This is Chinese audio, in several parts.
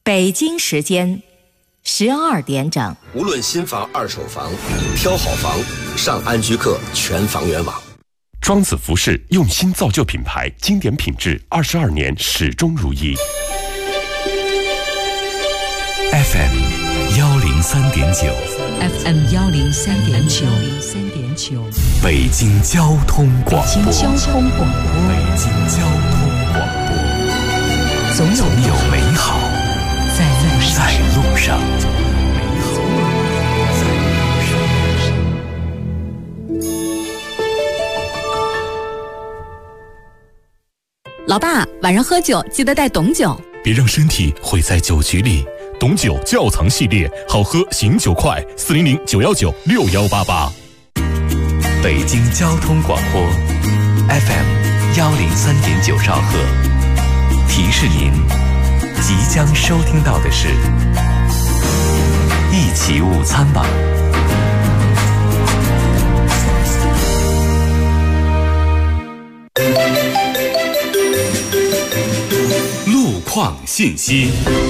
北京时间12点整。 无论新房、二手房，挑好房，上安居客全房源网。 庄子服饰用心造就品牌，经典品质，22年始终如一。 FM 103.9 FM 103.9 北京交通广播。 北京交通广播。 北京交通广播。 总有美好在路上。 老爸，晚上喝酒记得带董酒， 别让身体毁在酒局里。董酒窖藏系列，好喝醒酒快，400-919-6188。 北京交通广播 FM 103.9兆赫，提示您即将收听到的是一起午餐吧。 路况信息。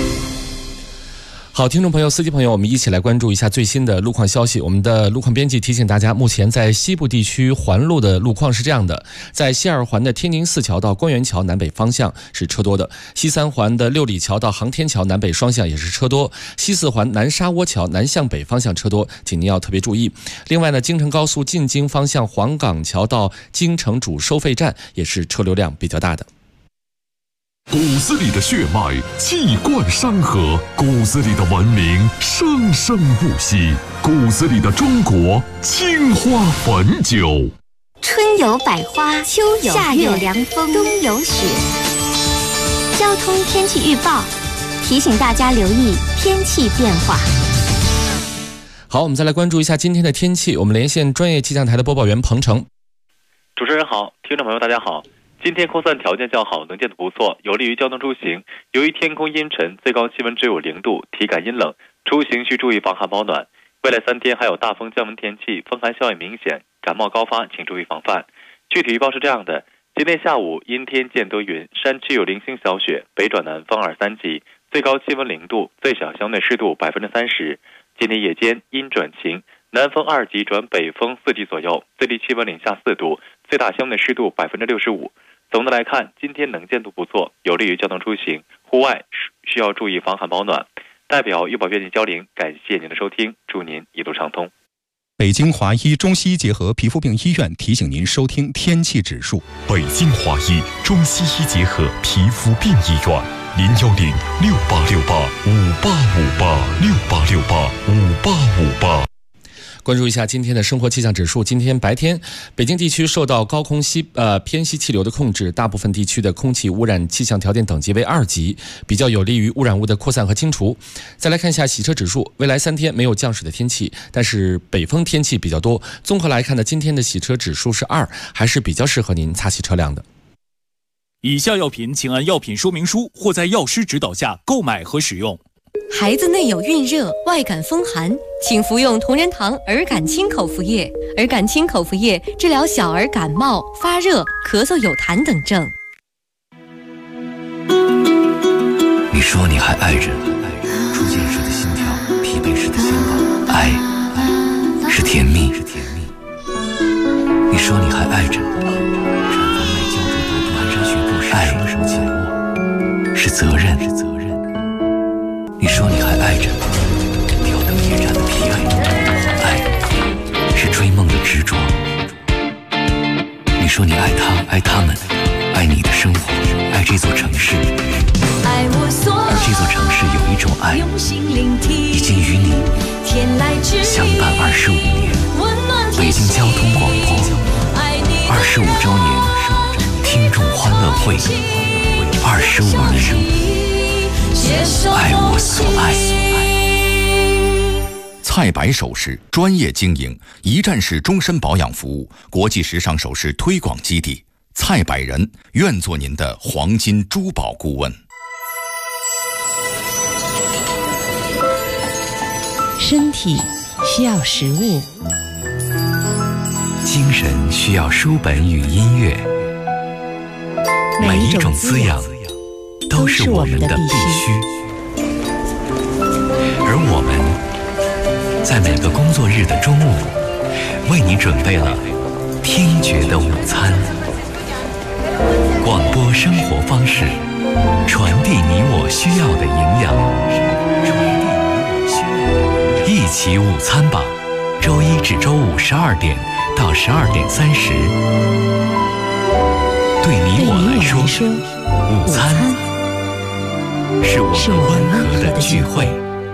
好，听众朋友、司机朋友，我们一起来关注一下最新的路况消息。我们的路况编辑提醒大家，目前在西部地区环路的路况是这样的：在西二环的天宁寺桥到官园桥南北方向是车多的；西三环的六里桥到航天桥南北双向也是车多；西四环南沙窝桥南向北方向车多，请您要特别注意。另外呢，京承高速进京方向黄岗桥到京承主收费站也是车流量比较大的。 骨子里的血脉气贯山河，骨子里的文明生生不息，骨子里的中国青花汾酒。 春有百花，秋有夏有凉风，冬有雪。交通天气预报提醒大家留意天气变化。 好，我们再来关注一下今天的天气。我们连线专业气象台的播报员彭程。 主持人好，听众朋友大家好。今天空散条件较好，能见度不错，有利于交通出行。由于天空阴沉，最高气温只有0度，体感阴冷，出行需注意防寒保暖。未来3天还有大风降温天气，风寒效应明显，感冒高发请注意防范。具体预报是这样的：今天下午阴天见多云，山区有零星小雪，北转南风2、3级，最高气温0度，最小相对湿度30%。今天夜间阴转晴，南风2级转北风4级左右，最低气温零下4度，最大相对湿度65%。总的来看，今天能见度不错，有利于交通出行，户外需要注意防寒保暖。代表预报编辑焦玲，感谢您的收听，祝您一路畅通。 北京华医中西医结合皮肤病医院提醒您收听天气指数。 北京华医中西医结合皮肤病医院，010-6868-5858，6868-5858。 关注一下今天的生活气象指数。今天白天，北京地区受到高空偏西气流的控制，大部分地区的空气污染气象条件等级为2级，比较有利于污染物的扩散和清除。再来看一下洗车指数，未来3天没有降水的天气，但是北风天气比较多。综合来看呢，今天的洗车指数是2，还是比较适合您擦洗车辆的。 以下药品请按药品说明书或在药师指导下购买和使用。 孩子内有孕热、外感风寒，请服用同仁堂儿感清口服液。儿感清口服液治疗小儿感冒、发热、咳嗽、有痰等症。 你说你还爱着，初见时的心跳，疲惫时的肩膀，爱是甜蜜。你说你还爱着，产房内胶着毒蹒跚学步时，爱是责任。你说你还爱着，挑灯夜战的疲惫，爱是追梦的执着。你说你爱他，爱他们，爱你的生活，爱这座城市。而这座城市有一种爱，已经与你相伴25年。北京交通广播25周年听众欢乐会，25年。爱我所爱。 菜百首饰专业经营，一站式终身保养服务，国际时尚首饰推广基地。菜百人愿做您的黄金珠宝顾问。 身体需要食物， 精神需要书本与音乐，每一种滋养都是我们的必须。 而我们在每个工作日的中午，为你准备了听觉的午餐。广播生活方式，传递你我需要的营养。一起午餐吧，周一至周五12点到12点30。对你我来说，午餐是我们温和的聚会。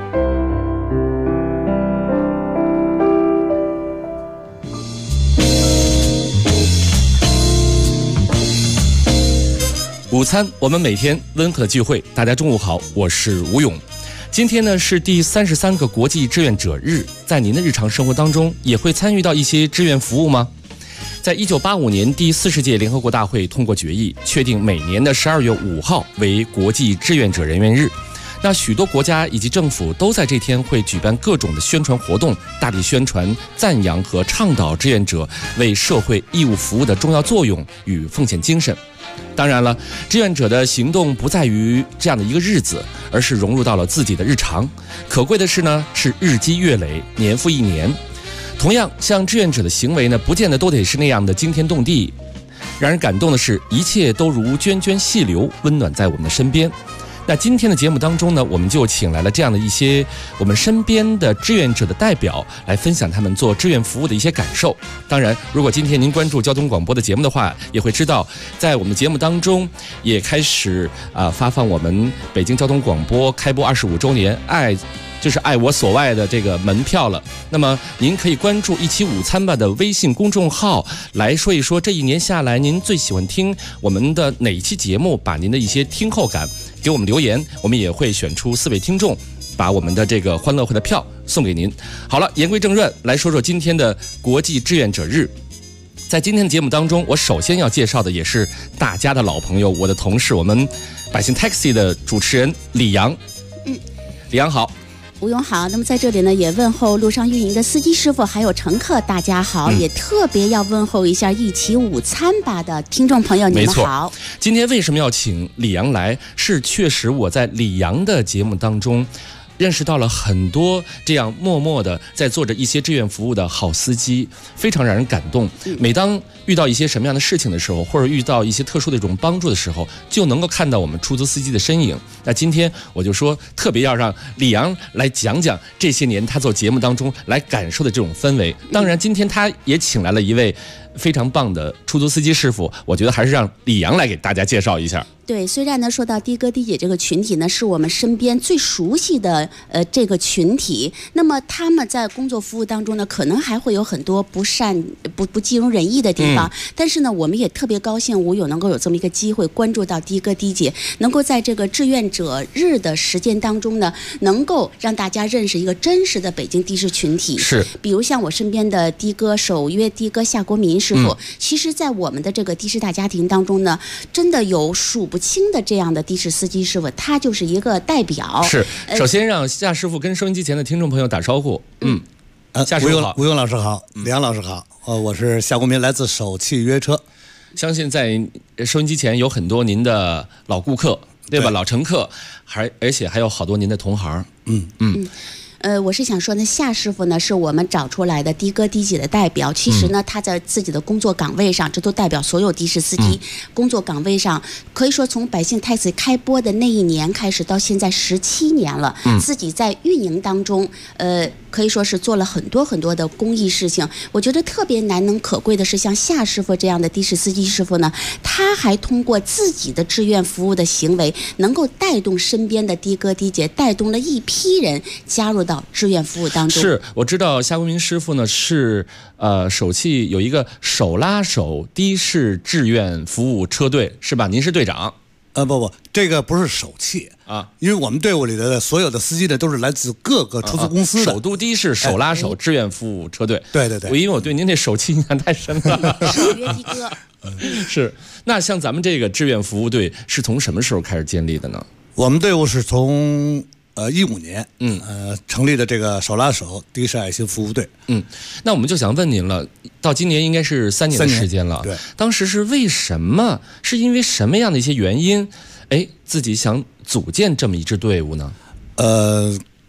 午餐，我们每天温和的聚会。大家中午好，我是吴勇。今天呢是第33个国际志愿者日，在您的日常生活当中，也会参与到一些志愿服务吗？在1985年第40届联合国大会通过决议，确定每年的12月5号为国际志愿者人员日。那许多国家以及政府都在这天会举办各种的宣传活动，大力宣传、赞扬和倡导志愿者为社会义务服务的重要作用与奉献精神。当然了，志愿者的行动不在于这样的一个日子，而是融入到了自己的日常。可贵的是呢，是日积月累，年复一年。同样，像志愿者的行为呢，不见得都得是那样的惊天动地。让人感动的是，一切都如涓涓细流，温暖在我们的身边。那今天的节目当中呢，我们就请来了这样的一些我们身边的志愿者的代表，来分享他们做志愿服务的一些感受。当然，如果今天您关注交通广播的节目的话，也会知道，在我们的节目当中也开始发放我们北京交通广播开播25周年爱我所爱的这个门票了。那么您可以关注一起午餐吧的微信公众号，来说一说这一年下来您最喜欢听我们的哪一期节目，把您的一些听后感给我们留言，我们也会选出4位听众，把我们的这个欢乐会的票送给您。好了，言归正传，来说说今天的国际志愿者日。在今天的节目当中，我首先要介绍的也是大家的老朋友，我的同事，我们百姓 Taxi 的主持人李阳。李阳好。 吴勇好，那么在这里呢，也问候路上运营的司机师傅还有乘客，大家好，也特别要问候一下一起午餐吧的听众朋友，你们好。 今天为什么要请李阳来？是确实我在李阳的节目当中认识到了很多这样默默的在做着一些志愿服务的好司机，非常让人感动。每当遇到一些什么样的事情的时候，或者遇到一些特殊的一种帮助的时候，就能够看到我们出租司机的身影。那今天我就说，特别要让李阳来讲讲这些年他做节目当中来感受的这种氛围。当然，今天他也请来了一位非常棒的出租司机师傅，我觉得还是让李阳来给大家介绍一下。 对，虽然呢说到的哥的姐这个群体呢，是我们身边最熟悉的这个群体，那么他们在工作服务当中呢，可能还会有很多不尽如人意的地方，但是呢，我们也特别高兴吴勇能够有这么一个机会关注到的哥的姐，能够在这个志愿者日的实践当中呢，能够让大家认识一个真实的北京的士群体。 是， 比如像我身边的的哥首约的哥夏国民师傅，其实在我们的这个的士大家庭当中呢，真的有数不清的这样的的士司机师傅，他就是一个代表。 是，首先让夏师傅跟收音机前的听众朋友打招呼。夏师傅好， 吴勇老师好，李阳老师好，我是夏国民，来自首汽约车。 相信在收音机前有很多您的老顾客，对吧？老乘客，而且还有好多您的同行。 我是想说呢，夏师傅呢是我们找出来的的哥的姐的代表。其实呢，他在自己的工作岗位上，这都代表所有的士司机工作岗位上，可以说从百姓 Taxi 开播的那一年开始，到现在17年了，自己在运营当中，可以说是做了很多很多的公益事情。我觉得特别难能可贵的是，像夏师傅这样的的士司机师傅呢，他还通过自己的志愿服务的行为，能够带动身边的的哥的姐，带动了一批人加入到志愿服务当中。 是，我知道夏国民师傅呢是首汽有一个手拉手的士志愿服务车队，是吧？您是队长。 不，这个不是首汽啊，因为我们队伍里的所有的司机呢，都是来自各个出租公司的。 首都的士手拉手志愿服务车队。 对， 因为我对您那首汽印象太深了。 首约的哥。 是，那像咱们这个志愿服务队是从什么时候开始建立的呢？ 我们队伍是从15年，成立的这个手拉手的士爱心服务队。 那我们就想问您了，到今年应该是3年的时间了。 对， 当时是为什么？是因为什么样的一些原因，自己想组建这么一支队伍呢？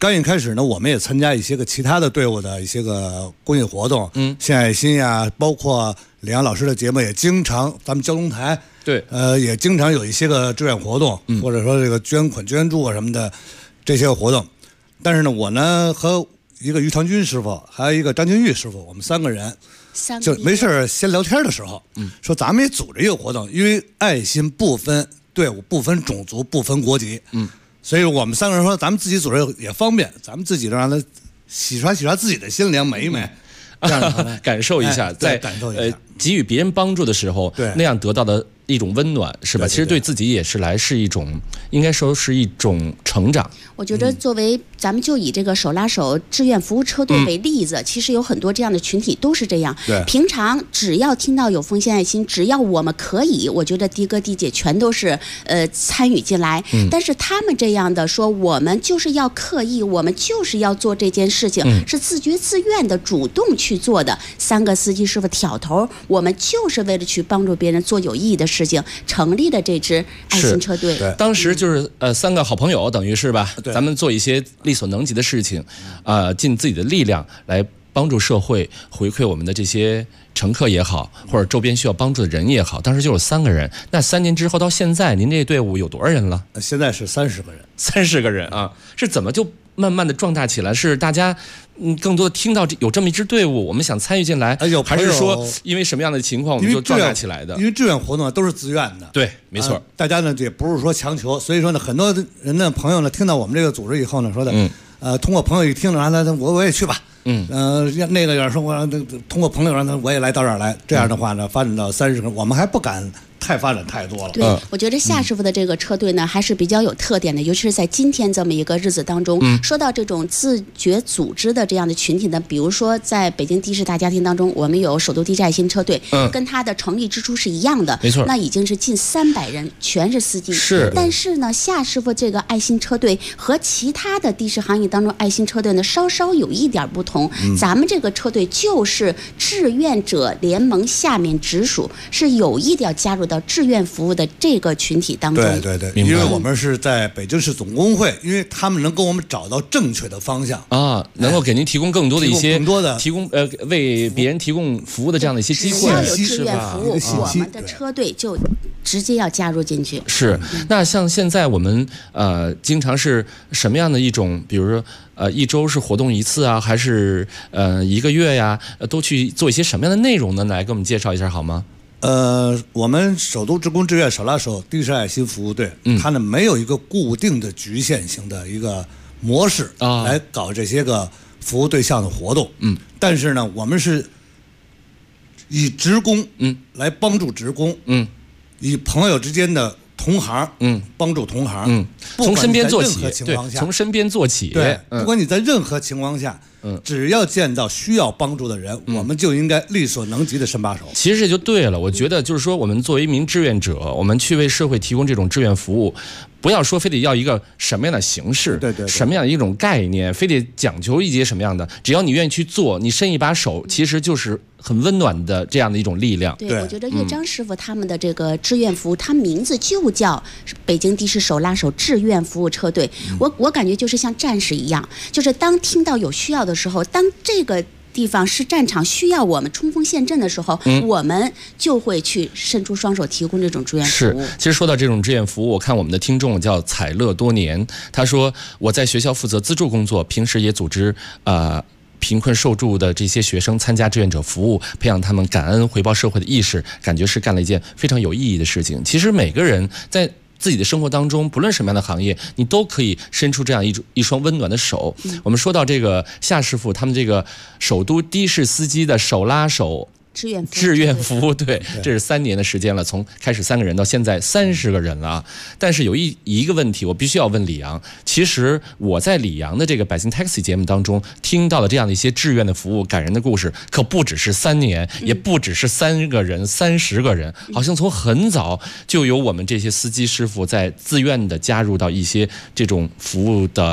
刚一开始呢，我们也参加一些个其他的队伍的一些个公益活动，献爱心呀，包括李阳老师的节目也经常，咱们交通台对， 也经常有一些个志愿活动，或者说这个捐款捐助啊什么的这些个活动。但是呢，我呢和一个于长军师傅，还有一个张金玉师傅，我们3个人就没事闲聊天的时候，说咱们也组织一个活动，因为爱心不分队伍、不分种族、不分国籍，所以我们3个人说，咱们自己组织也方便，咱们自己让他洗刷自己的心灵，美一美，这样的感受一下，在感受一下给予别人帮助的时候，那样得到的一种温暖，是吧？其实对自己也是一种，应该说是一种成长。 我觉得作为咱们就以这个手拉手志愿服务车队为例子，其实有很多这样的群体都是这样。平常只要听到有奉献爱心，只要我们可以，我觉得的哥的姐全都是参与进来。但是他们这样的说，我们就是要刻意，我们就是要做这件事情，是自觉自愿的主动去做的。3个司机师傅挑头，我们就是为了去帮助别人做有意义的事情，成立了这支爱心车队。 当时就是3个好朋友，等于是吧？咱们做一些力所能及的事情，尽自己的力量来帮助社会，回馈我们的这些乘客也好，或者周边需要帮助的人也好。当时就有3个人。那3年之后到现在，您这队伍有多少人了？ 现在是30个人。 30个人啊，是怎么就慢慢的壮大起来？是大家更多的听到有这么一支队伍，我们想参与进来，还是说因为什么样的情况我们就壮大起来的？ 因为志愿活动都是自愿的， 对，没错。 大家呢也不是说强求，所以说呢，很多人的朋友呢听到我们这个组织以后呢，说的，通过朋友一听呢，让他我也去吧，那个有人说我通过朋友让他我也来到这儿来，这样的话呢，发展到30个，我们还不敢太发展太多了。 对，我觉得夏师傅的这个车队呢，还是比较有特点的，尤其是在今天这么一个日子当中，说到这种自觉组织的这样的群体呢，比如说在北京的士大家庭当中，我们有首都的士爱心车队，跟它的成立之初是一样的， 没错， 那已经是近300人，全是司机。 是， 但是呢，夏师傅这个爱心车队和其他的的士行业当中爱心车队呢，稍稍有一点不同。咱们这个车队就是志愿者联盟下面直属，是有意的要加入到志愿服务的这个群体当中。 对，因为我们是在北京市总工会，因为他们能给我们找到正确的方向啊，能够给您提供更多的一些提供为别人提供服务的这样的一些机会。 只要有志愿服务，我们的车队就直接要加入进去。 是，那像现在我们经常是什么样的一种，比如说1周是活动1次啊，还是1个月呀，都去做一些什么样的内容呢？来给我们介绍一下好吗？ 我们首都职工志愿手拉手的士爱心服务队，它呢没有一个固定的局限性的一个模式来搞这些个服务对象的活动，但是呢，我们是以职工来帮助职工，以朋友之间的同行，帮助同行， 从身边做起， 对， 从身边做起， 对，不管你在任何情况下。只要见到需要帮助的人，我们就应该力所能及的伸把手。 其实这就对了，我觉得就是说，我们作为一名志愿者，我们去为社会提供这种志愿服务，不要说非得要一个什么样的形式， 对， 什么样的一种概念，非得讲究一些什么样的，只要你愿意去做，你伸一把手，其实就是很温暖的这样的一种力量。 对，我觉得岳章师傅他们的这个志愿服务，他名字就叫北京的士手拉手志愿服务车队。我感觉就是像战士一样，就是当听到有需要的时候，当这个地方是战场需要我们冲锋陷阵的时候，我们就会去伸出双手提供这种志愿服务。 其实说到这种志愿服务，我看我们的听众叫采乐多年，他说我在学校负责资助工作，平时也组织贫困受助的这些学生参加志愿者服务，培养他们感恩回报社会的意识，感觉是干了一件非常有意义的事情。其实每个人在自己的生活当中，不论什么样的行业，你都可以伸出这样一双温暖的手。我们说到这个夏师傅他们这个首都的士司机的手拉手志愿服务队，这是3年的时间了，从开始3个人到现在30个人了啊。但是有一个问题，我必须要问李阳。其实我在李阳的这个百姓 Taxi 节目当中听到的这样的一些志愿的服务、感人的故事，可不只是3年，也不只是3个人、30个人，好像从很早就有我们这些司机师傅在自愿的加入到一些这种服务的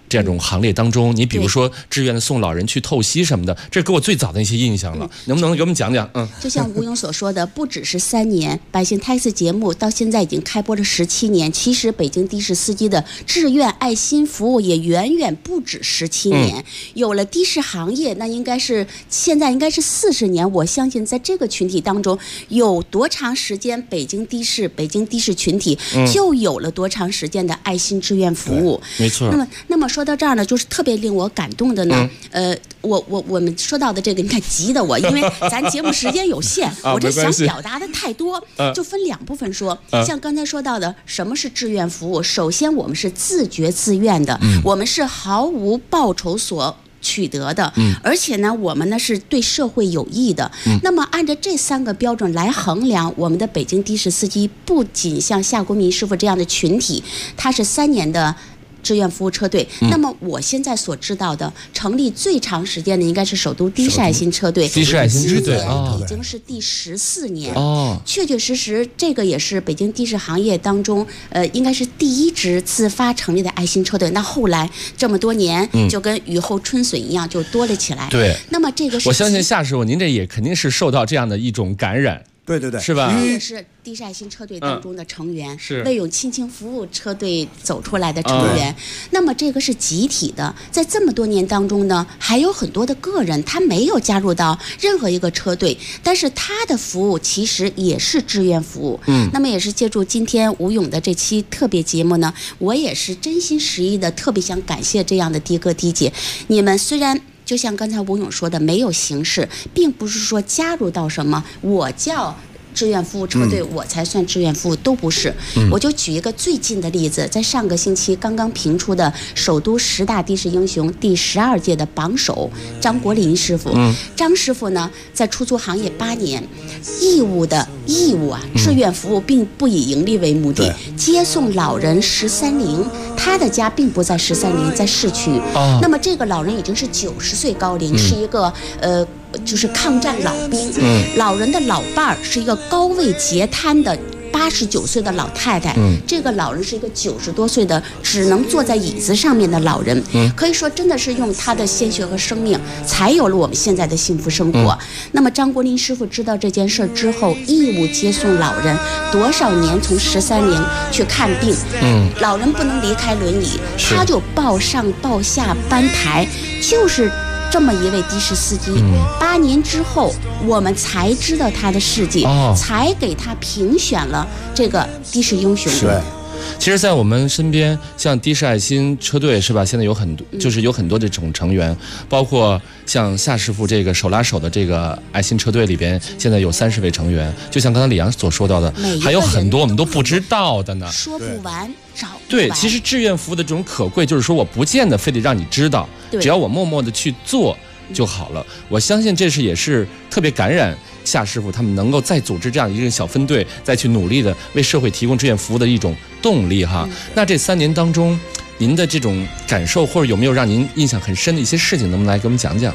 这种行列当中，你比如说志愿的送老人去透析什么的，这给我最早的一些印象了。能不能给我们讲讲？ 就像吴勇所说的，不只是3年，百姓泰斯节目到现在已经开播了17年。其实北京的士司机的志愿爱心服务也远远不止17年。有了的士行业，那现在应该是40年。我相信在这个群体当中，有多长时间北京的士群体就有了多长时间的爱心志愿服务。 没错。 那么说到这儿呢，就是特别令我感动的呢。我们说到的这个，你看急的我，因为咱节目时间有限，我这想表达的太多，就分2部分说。像刚才说到的，什么是志愿服务？首先，我们是自觉自愿的，我们是毫无报酬所取得的，而且呢，我们呢是对社会有益的。那么按照这3个标准来衡量，我们的北京的士司机不仅像夏国民师傅这样的群体，他是3年的志愿服务车队。那么我现在所知道的成立最长时间的应该是首都的士爱心车队， 的士爱心车队已经是第14年。确确实实，这个也是北京的士行业当中应该是第1支自发成立的爱心车队。那后来这么多年，就跟雨后春笋一样，就多了起来。 对。 那么这个是我相信夏师傅，您这也肯定是受到这样的一种感染。 对， 是吧？ 我也是的士爱心车队当中的成员， 是为勇亲情服务车队走出来的成员。那么这个是集体的，在这么多年当中呢，还有很多的个人他没有加入到任何一个车队，但是他的服务其实也是志愿服务。那么也是借助今天吴勇的这期特别节目呢，我也是真心实意的特别想感谢这样的的哥的姐，你们虽然就像刚才吴勇说的，没有形式，并不是说加入到什么我叫志愿服务车队我才算志愿服务，都不是。我就举一个最近的例子，在上个星期刚刚评出的首都10大的士英雄第12届的榜首张国林师傅。张师傅呢，在出租行业8年，义务啊，志愿服务并不以盈利为目的，接送老人13陵，他的家并不在13陵，在市区。那么这个老人已经是90岁高龄，是一个就是抗战老兵。老人的老伴儿是一个高位截瘫的89岁的老太太。这个老人是一个90多岁的只能坐在椅子上面的老人。可以说真的是用他的鲜血和生命才有了我们现在的幸福生活。那么张国林师傅知道这件事之后，义务接送老人多少年从13陵去看病。老人不能离开轮椅，他就抱上抱下搬抬，就是这么一位的士司机。8年之后，我们才知道他的事迹，才给他评选了这个的士英雄。 其实在我们身边，像的士爱心车队是吧，现在有很多就是有很多这种成员，包括像夏师傅这个手拉手的这个爱心车队里边，现在有30位成员。就像刚才李阳所说到的，还有很多我们都不知道的呢， 说不完找不完。 对，其实志愿服务的这种可贵，就是说我不见得非得让你知道，只要我默默的去做就好了。我相信这是也是特别感染夏师傅他们能够再组织这样一个小分队，再去努力的为社会提供志愿服务的一种动力哈。那这3年当中，您的这种感受或者有没有让您印象很深的一些事情，能不能来给我们讲讲？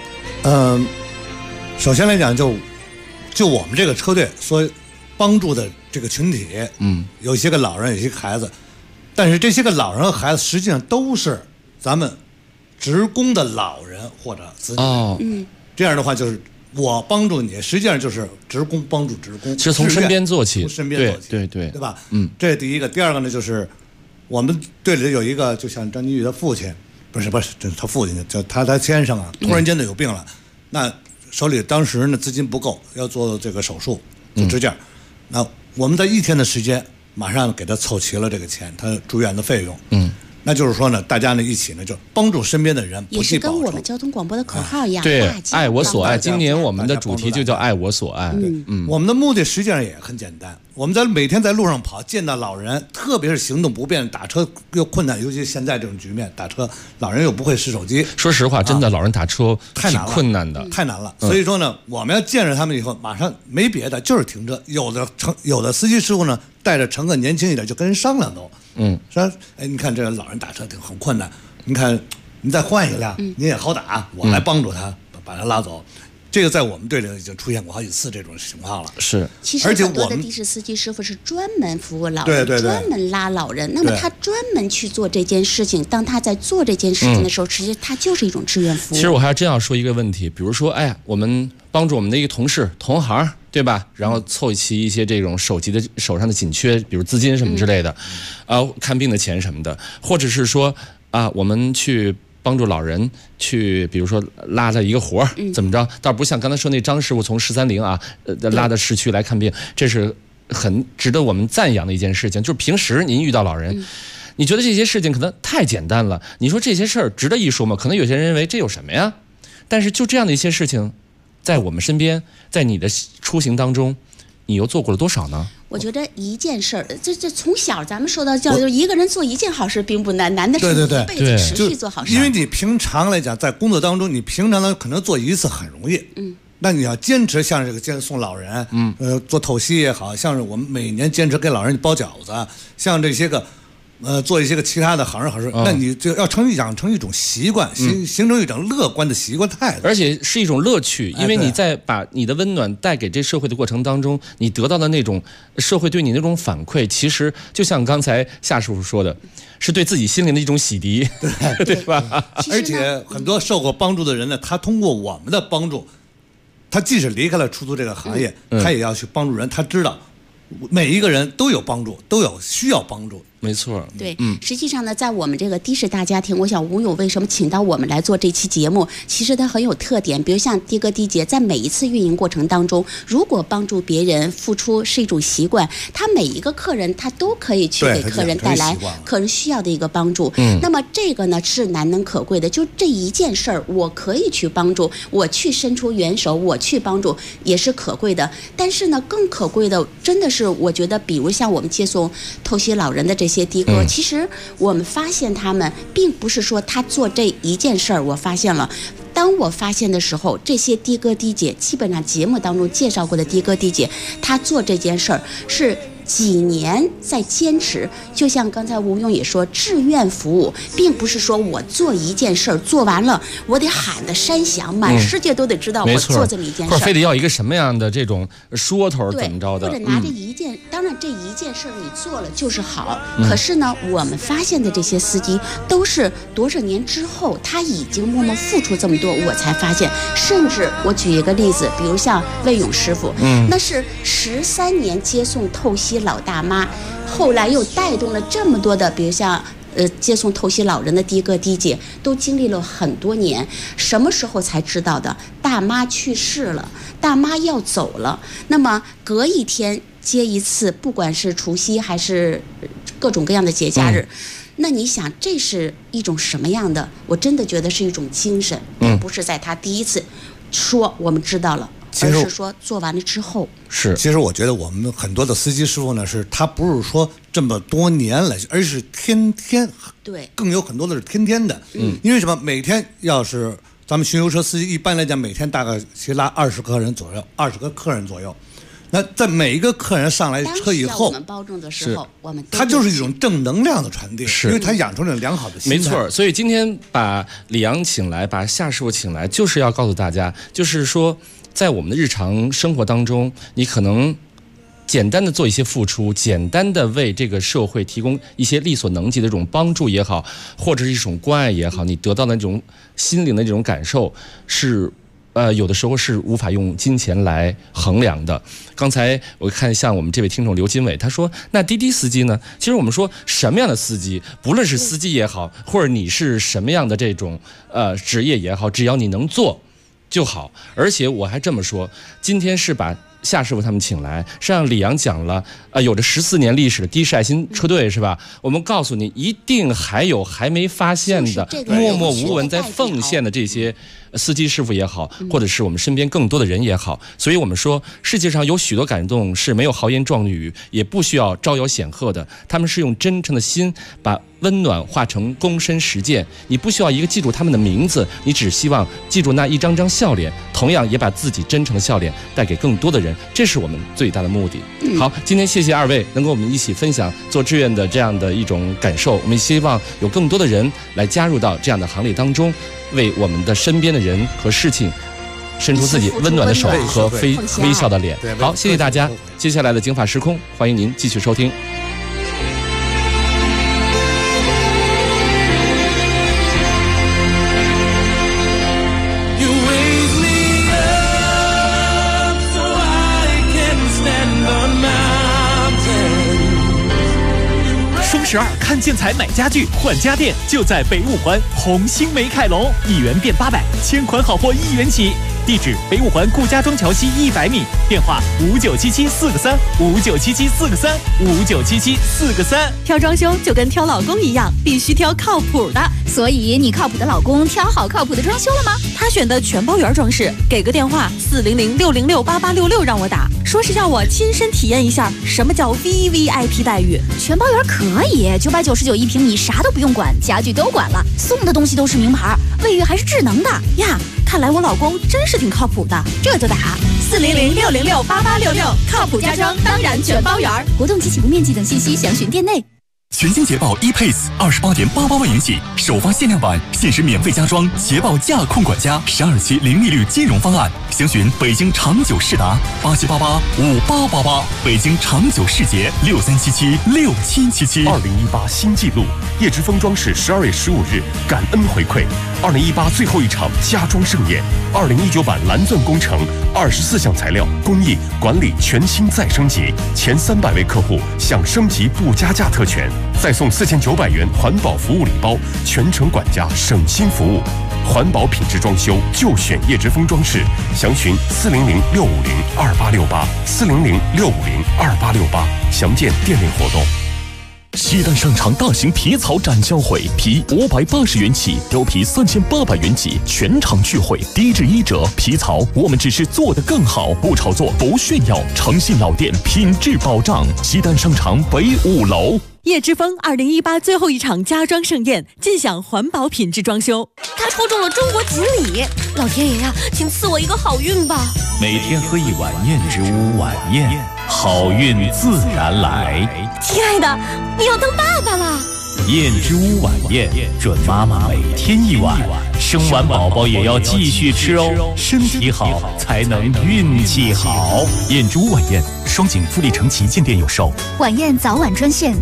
首先来讲，就我们这个车队所帮助的这个群体，有一些个老人，有些个孩子，但是这些个老人和孩子实际上都是咱们职工的老人或者子女。这样的话就是我帮助你，实际上就是职工帮助职工， 是从身边做起， 从身边做起，对吧？这是第一个。第二个呢，就是我们队里有一个，就像张金玉的父亲，不是，这是他父亲，叫他先生啊，突然间的有病了，那手里当时呢资金不够，要做这个手术，做支架。那我们在1天的时间，马上给他凑齐了这个钱，他住院的费用。那就是说呢，大家呢一起呢就帮助身边的人， 也是跟我们交通广播的口号一样， 对，爱我所爱。今年我们的主题就叫爱我所爱。 我们的目的实际上也很简单，我们每天在路上跑，见到老人，特别是行动不便，打车又困难，尤其现在这种局面，打车老人又不会使手机。 说实话，真的老人打车挺困难的， 太难了。所以说呢，我们要见着他们以后，马上没别的，就是停车。有的司机师傅呢，带着乘客年轻一点，就跟人商量都。说，哎，你看这个老人打车很困难，你看你再换一辆，你也好打，我来帮助他把他拉走。 这个在我们队里已经出现过好几次这种情况了。 是， 其实很多的的士司机师傅是专门服务老人， 对， 专门拉老人。那么他专门去做这件事情，当他在做这件事情的时候，实际他就是一种志愿服务。 其实我还真要说一个问题，比如说，我们帮助我们的一个同事、同行，对吧？然后凑齐一些这种手上的紧缺，比如资金什么之类的，看病的钱什么的，或者是说我们去帮助老人去，比如说拉着一个活怎么着？倒不像刚才说那张师傅从130拉到市区来看病，这是很值得我们赞扬的一件事情。就是平时您遇到老人，你觉得这些事情可能太简单了，你说这些事儿值得一说吗？可能有些人认为这有什么呀？但是就这样的一些事情，在我们身边，在你的出行当中，你又做过了多少呢？ 我觉得一件事儿，这从小咱们受到教育，就是一个人做一件好事并不难，难的是一辈子持续做好事。 因为你平常来讲，在工作当中，你平常呢可能做一次很容易，那你要坚持，像这个送老人，做透析也好，像是我们每年坚持给老人包饺子，像这些个。做一些个其他的好人好事，那你就要养成一种习惯，形成一种乐观的习惯态度， 而且是一种乐趣，因为你在把你的温暖带给这社会的过程当中，你得到的那种社会对你那种反馈，其实就像刚才夏师傅说的，是对自己心灵的一种洗涤，对吧？ 而且很多受过帮助的人呢，他通过我们的帮助，他即使离开了出租这个行业，他也要去帮助人，他知道每一个人都有帮助，都有需要帮助。 没错， 对，实际上呢，在我们这个的士大家庭，我想吴勇为什么请到我们来做这期节目，其实它很有特点。比如像的哥的姐，在每一次运营过程当中，如果帮助别人付出是一种习惯，他每一个客人他都可以去给客人带来客人需要的一个帮助。那么这个呢是难能可贵的，就这一件事儿，我可以去帮助，我去伸出援手，我去帮助也是可贵的。但是呢，更可贵的真的是我觉得，比如像我们接送透析老人的这些的哥，其实我们发现他们并不是说他做这一件事儿，我发现了。当我发现的时候，这些的哥的姐，基本上节目当中介绍过的的哥的姐，他做这件事儿是几年在坚持。就像刚才吴勇也说，志愿服务并不是说我做一件事儿做完了，我得喊得山响，满世界都得知道我做这么一件事儿， 或者非得要一个什么样的这种说头怎么着的， 或者拿着一件，当然这一件事儿你做了就是好。可是呢，我们发现的这些司机都是多少年之后，他已经默默付出这么多，我才发现。甚至我举一个例子，比如像魏勇师傅，那是13年接送透析老大妈，后来又带动了这么多的，比如像接送透析老人的的哥的姐，都经历了很多年，什么时候才知道的？大妈去世了，大妈要走了，那么隔一天接一次，不管是除夕还是各种各样的节假日。那你想，这是一种什么样的？我真的觉得是一种精神，并不是在他第一次说我们知道了，而是说做完了之后。 是，其实我觉得我们很多的司机师傅呢，是他不是说这么多年来，而是天天， 对， 更有很多的是天天的。因为什么？每天要是咱们巡游车司机，一般来讲每天大概去拉20个客人左右，20个客人左右。那在每一个客人上来车以后， 我们包装的时候，我们它就是一种正能量的传递，因为它养成了良好的心态。 没错，所以今天把李阳请来，把夏师傅请来，就是要告诉大家，就是说，在我们的日常生活当中，你可能简单的做一些付出，简单的为这个社会提供一些力所能及的这种帮助也好，或者是一种关爱也好，你得到的那种心灵的这种感受是。有的时候是无法用金钱来衡量的。刚才我看像我们这位听众刘金伟，他说：“那滴滴司机呢？其实我们说什么样的司机，不论是司机也好，或者你是什么样的这种职业也好，只要你能做就好。而且我还这么说，今天是把夏师傅他们请来，是让李阳讲了有着14年历史的的士爱心车队是吧？我们告诉你，一定还有还没发现的默默无闻在奉献的这些。”司机师傅也好，或者是我们身边更多的人也好，所以我们说世界上有许多感动是没有豪言壮语，也不需要招摇显赫的，他们是用真诚的心把温暖化成躬身实践。你不需要一个记住他们的名字，你只希望记住那一张张笑脸，同样也把自己真诚的笑脸带给更多的人，这是我们最大的目的。好，今天谢谢2位能够我们一起分享做志愿的这样的一种感受，我们希望有更多的人来加入到这样的行列当中，为我们的身边的人和事情伸出自己温暖的手和微笑的脸。好，谢谢大家。接下来的警法时空，欢迎您继续收听。 双12看建材买家具换家电，就在北五环红星美凯龙，1元变800，千款好货1元起。地址：北五环顾家庄桥西100米，电话5977-4个3，5977-4个3，5977-4个3。 挑装修就跟挑老公一样，必须挑靠谱的。 所以你靠谱的老公挑好靠谱的装修了吗？ 他选的全包圆装饰，给个电话400-606-8866让我打，说是让我亲身体验一下什么叫 VVIP 待遇。 全包圆可以，999一平米，啥都不用管，家具都管了，送的东西都是名牌，卫浴还是智能的呀。看来我老公真是挺靠谱的， 这就打 400-606-8866，靠谱家装当然全包圆。 活动及起步面积等信息详询店内。 全新捷豹 ePace 28.88万元起，首发限量版，限时免费加装捷豹驾控管家，12期零利率金融方案。详询北京长久世达87885888，北京长久世捷63776777。 2018新纪录，叶之峰装饰12月15日感恩回馈，2018最后一场家装盛宴，2019版蓝钻工程24项材料工艺管理全新再升级，前300位客户享升级不加价特权，再送4900元环保服务礼包，全程管家省心服务。环保品质装修就选叶之峰装饰，详询400-650-2868，400-650-2868，详见店内活动。 西单商场大型皮草展销会，皮580元起，貂皮3800元起，全场聚会，低至1折。皮草我们只是做得更好，不炒作，不炫耀，诚信老店，品质保障。西单商场北5楼。 叶之峰2018最后一场家装盛宴，尽享环保品质装修。 他抽中了中国锦鲤，老天爷呀，请赐我一个好运吧！ 每天喝一碗燕之屋晚宴，好运自然来。 亲爱的，你要当爸爸了。 燕之屋晚宴，准妈妈每天一碗，生完宝宝也要继续吃哦，身体好才能运气好。 燕之屋晚宴，双井富力城旗舰店有售。 晚宴早晚专线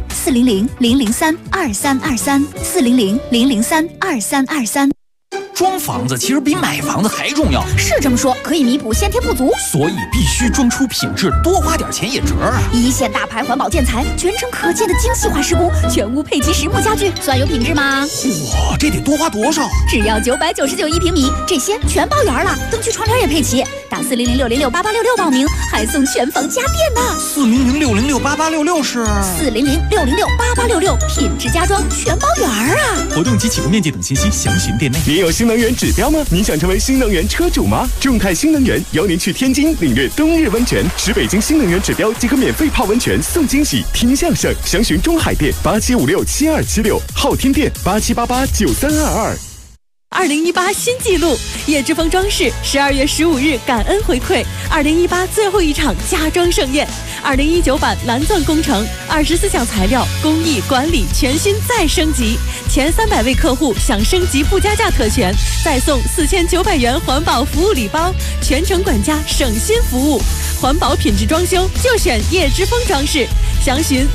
400-003-2323，400-003-2323。 装房子其实比买房子还重要， 是这么说，可以弥补先天不足， 所以必须装出品质，多花点钱也值啊！ 一线大牌环保建材，全程可见的精细化施工，全屋配齐实木家具，算有品质吗？ 哇，这得多花多少？ 只要999一平米，这些全包圆了，灯具窗帘也配齐。打400-606-8866报名，还送全房家电呢。 400-606-8866是 400-606-8866，品质家装全包圆啊！ 活动及起步面积等信息详询店内。 您有新能源指标吗？你想成为新能源车主吗？众泰新能源邀您去天津领略冬日温泉，使北京新能源指标即可免费泡温泉送惊喜，听相声。详询中海店87567276，昊天店87889322。 2018新纪录，叶之峰装饰12月15日感恩回馈2018最后一场家装盛宴，2019版蓝钻工程24项材料工艺管理全新再升级，前300位客户享升级不加价特权，再送4900元环保服务礼包，全程管家省心服务。环保品质装修就选叶之峰装饰，详询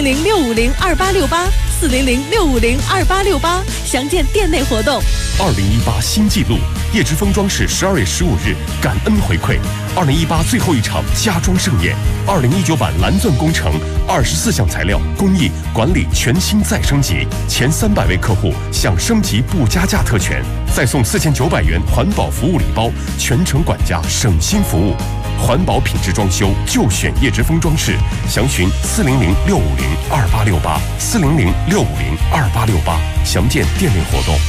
400-650-2868，400-650-2868，详见店内活动。 2018新纪录，叶之峰装饰12月15日感恩回馈2018最后一场家装盛宴，2019版蓝钻工程24项材料工艺管理全新再升级，前300位客户享升级不加价特权，再送4900元环保服务礼包，全程管家省心服务。环保品质装修就选叶之峰装饰，详询400-650-2868，400-650-2868，详见店内活动。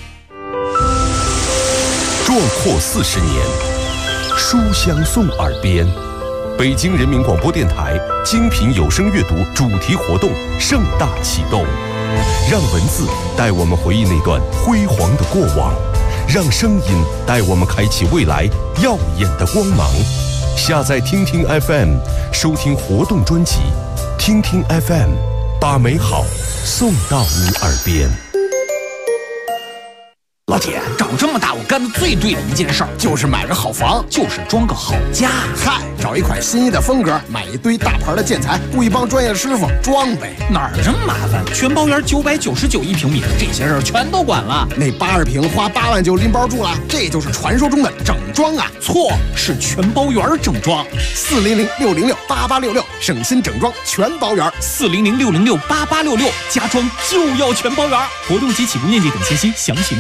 壮阔40年，书香送耳边。北京人民广播电台精品有声阅读主题活动盛大启动，让文字带我们回忆那段辉煌的过往，让声音带我们开启未来耀眼的光芒。下载听听 FM， 收听活动专辑，听听 FM， 把美好送到你耳边。 老铁，长这么大我干的最对的一件事儿就是买个好房，就是装个好家。 嗨，找一款心仪的风格，买一堆大牌的建材，雇一帮专业师傅装呗。 哪儿这么麻烦？全包圆999一平米的这些事儿全都管了。 那80平花8万就拎包住了，这就是传说中的整装啊！ 错，是全包圆整装。 400-606-8866，省心整装全包圆。 400-606-8866，家装就要全包圆。 活动及起步面积等信息详询